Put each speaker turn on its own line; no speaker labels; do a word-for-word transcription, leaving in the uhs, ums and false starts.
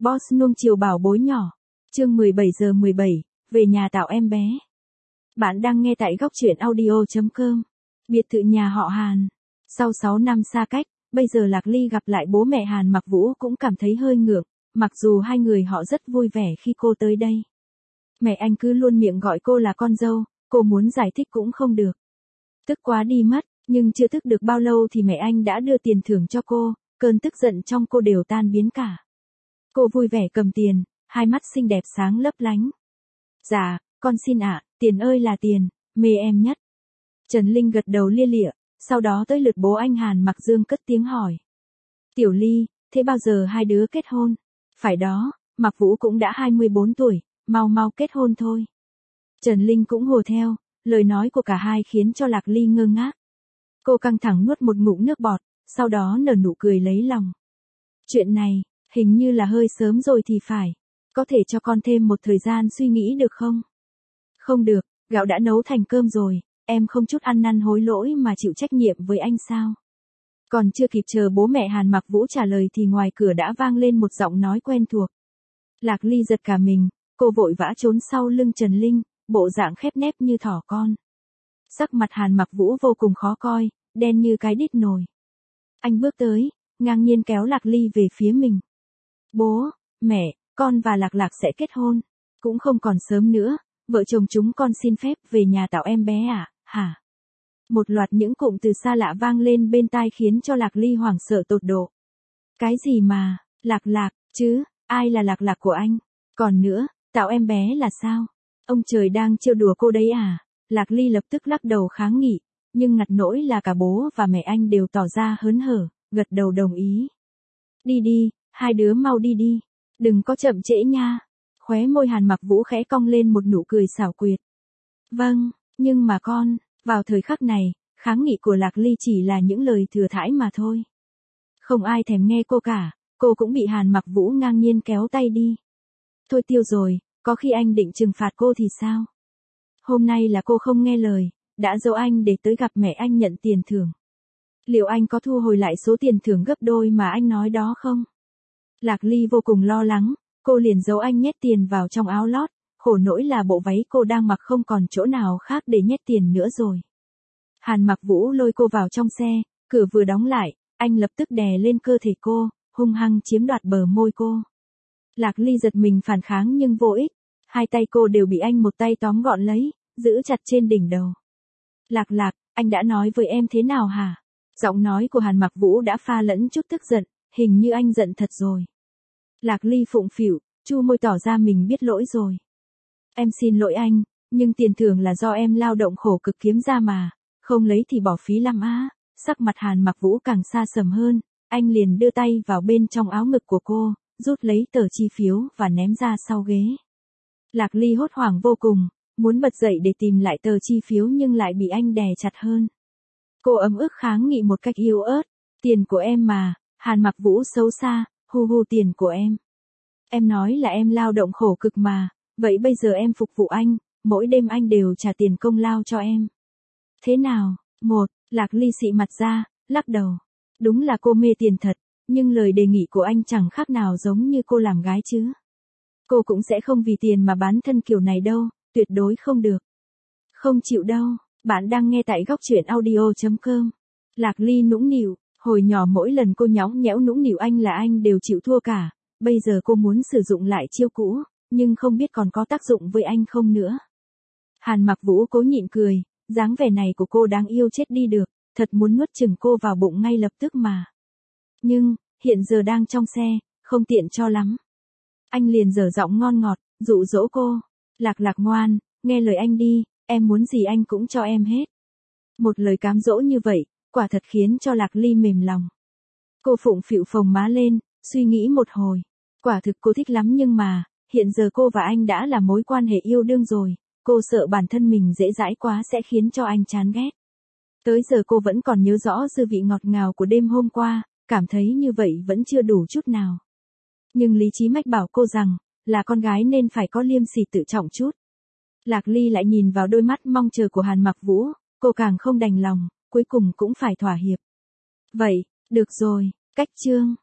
Boss nuông chiều bảo bối nhỏ. Chương mười bảy giờ mười bảy, về nhà tạo em bé. Bạn đang nghe tại góc truyện audio chấm com. Biệt thự nhà họ Hàn. Sau sáu năm xa cách, bây giờ Lạc Ly gặp lại bố mẹ Hàn Mặc Vũ cũng cảm thấy hơi ngượng, mặc dù hai người họ rất vui vẻ khi cô tới đây. Mẹ anh cứ luôn miệng gọi cô là con dâu, cô muốn giải thích cũng không được. Tức quá đi mất, nhưng chưa tức được bao lâu thì mẹ anh đã đưa tiền thưởng cho cô, cơn tức giận trong cô đều tan biến cả. Cô vui vẻ cầm tiền, hai mắt xinh đẹp sáng lấp lánh. Dạ, con xin ạ, tiền ơi là tiền, mê em nhất. Trần Linh gật đầu lia lịa, sau đó tới lượt bố anh Hàn Mặc Dương cất tiếng hỏi. Tiểu Ly, thế bao giờ hai đứa kết hôn? Phải đó, Mặc Vũ cũng đã hai mươi bốn tuổi, mau mau kết hôn thôi. Trần Linh cũng hùa theo, lời nói của cả hai khiến cho Lạc Ly ngơ ngác. Cô căng thẳng nuốt một ngụm nước bọt, sau đó nở nụ cười lấy lòng. Chuyện này, hình như là hơi sớm rồi thì phải. Có thể cho con thêm một thời gian suy nghĩ được không? Không được, gạo đã nấu thành cơm rồi, em không chút ăn năn hối lỗi mà chịu trách nhiệm với anh sao? Còn chưa kịp chờ bố mẹ Hàn Mặc Vũ trả lời thì ngoài cửa đã vang lên một giọng nói quen thuộc. Lạc Ly giật cả mình, cô vội vã trốn sau lưng Trần Linh, bộ dạng khép nép như thỏ con. Sắc mặt Hàn Mặc Vũ vô cùng khó coi, đen như cái đít nồi. Anh bước tới, ngang nhiên kéo Lạc Ly về phía mình. Bố, mẹ, con và Lạc Lạc sẽ kết hôn. Cũng không còn sớm nữa, vợ chồng chúng con xin phép về nhà tạo em bé à, hả? Một loạt những cụm từ xa lạ vang lên bên tai khiến cho Lạc Ly hoảng sợ tột độ. Cái gì mà, Lạc Lạc, chứ, ai là Lạc Lạc của anh? Còn nữa, tạo em bé là sao? Ông trời đang trêu đùa cô đấy à? Lạc Ly lập tức lắc đầu kháng nghị, nhưng ngặt nỗi là cả bố và mẹ anh đều tỏ ra hớn hở, gật đầu đồng ý. Đi đi, hai đứa mau đi đi, đừng có chậm trễ nha. Khóe môi Hàn Mặc Vũ khẽ cong lên một nụ cười xảo quyệt. Vâng, nhưng mà con, vào thời khắc này, kháng nghị của Lạc Ly chỉ là những lời thừa thãi mà thôi. Không ai thèm nghe cô cả, cô cũng bị Hàn Mặc Vũ ngang nhiên kéo tay đi. Thôi tiêu rồi, có khi anh định trừng phạt cô thì sao? Hôm nay là cô không nghe lời, đã dỗ anh để tới gặp mẹ anh nhận tiền thưởng. Liệu anh có thu hồi lại số tiền thưởng gấp đôi mà anh nói đó không? Lạc Ly vô cùng lo lắng, cô liền giấu anh nhét tiền vào trong áo lót, khổ nỗi là bộ váy cô đang mặc không còn chỗ nào khác để nhét tiền nữa rồi. Hàn Mặc Vũ lôi cô vào trong xe, cửa vừa đóng lại, anh lập tức đè lên cơ thể cô, hung hăng chiếm đoạt bờ môi cô. Lạc Ly giật mình phản kháng nhưng vô ích, hai tay cô đều bị anh một tay tóm gọn lấy, giữ chặt trên đỉnh đầu. Lạc Lạc, anh đã nói với em thế nào hả? Giọng nói của Hàn Mặc Vũ đã pha lẫn chút tức giận, hình như anh giận thật rồi. Lạc Ly phụng phịu, chu môi tỏ ra mình biết lỗi rồi. Em xin lỗi anh, nhưng tiền thưởng là do em lao động khổ cực kiếm ra mà, không lấy thì bỏ phí lắm á. Sắc mặt Hàn Mặc Vũ càng xa sầm hơn, anh liền đưa tay vào bên trong áo ngực của cô, rút lấy tờ chi phiếu và ném ra sau ghế. Lạc Ly hốt hoảng vô cùng, muốn bật dậy để tìm lại tờ chi phiếu nhưng lại bị anh đè chặt hơn. Cô ấm ức kháng nghị một cách yếu ớt, tiền của em mà, Hàn Mặc Vũ xấu xa, hu hu tiền của em. Em nói là em lao động khổ cực mà, vậy bây giờ em phục vụ anh, mỗi đêm anh đều trả tiền công lao cho em. Thế nào? Một, Lạc Ly xị mặt ra, lắc đầu. Đúng là cô mê tiền thật, nhưng lời đề nghị của anh chẳng khác nào giống như cô làm gái chứ. Cô cũng sẽ không vì tiền mà bán thân kiểu này đâu, tuyệt đối không được. Không chịu đâu, bạn đang nghe tại góc truyện audio chấm com. Lạc Ly nũng nịu, hồi nhỏ mỗi lần cô nhõng nhẽo nũng nịu anh là anh đều chịu thua cả, bây giờ cô muốn sử dụng lại chiêu cũ, nhưng không biết còn có tác dụng với anh không nữa. Hàn Mặc Vũ cố nhịn cười, dáng vẻ này của cô đáng yêu chết đi được, thật muốn nuốt chửng cô vào bụng ngay lập tức mà. Nhưng, hiện giờ đang trong xe, không tiện cho lắm. Anh liền dở giọng ngon ngọt, dụ dỗ cô. Lạc Lạc ngoan, nghe lời anh đi, em muốn gì anh cũng cho em hết. Một lời cám dỗ như vậy, quả thật khiến cho Lạc Ly mềm lòng. Cô phụng phịu phồng má lên, suy nghĩ một hồi. Quả thực cô thích lắm nhưng mà, hiện giờ cô và anh đã là mối quan hệ yêu đương rồi, cô sợ bản thân mình dễ dãi quá sẽ khiến cho anh chán ghét. Tới giờ cô vẫn còn nhớ rõ dư vị ngọt ngào của đêm hôm qua, cảm thấy như vậy vẫn chưa đủ chút nào. Nhưng lý trí mách bảo cô rằng, là con gái nên phải có liêm sỉ tự trọng chút. Lạc Ly lại nhìn vào đôi mắt mong chờ của Hàn Mặc Vũ, cô càng không đành lòng, cuối cùng cũng phải thỏa hiệp. Vậy, được rồi, cách chương.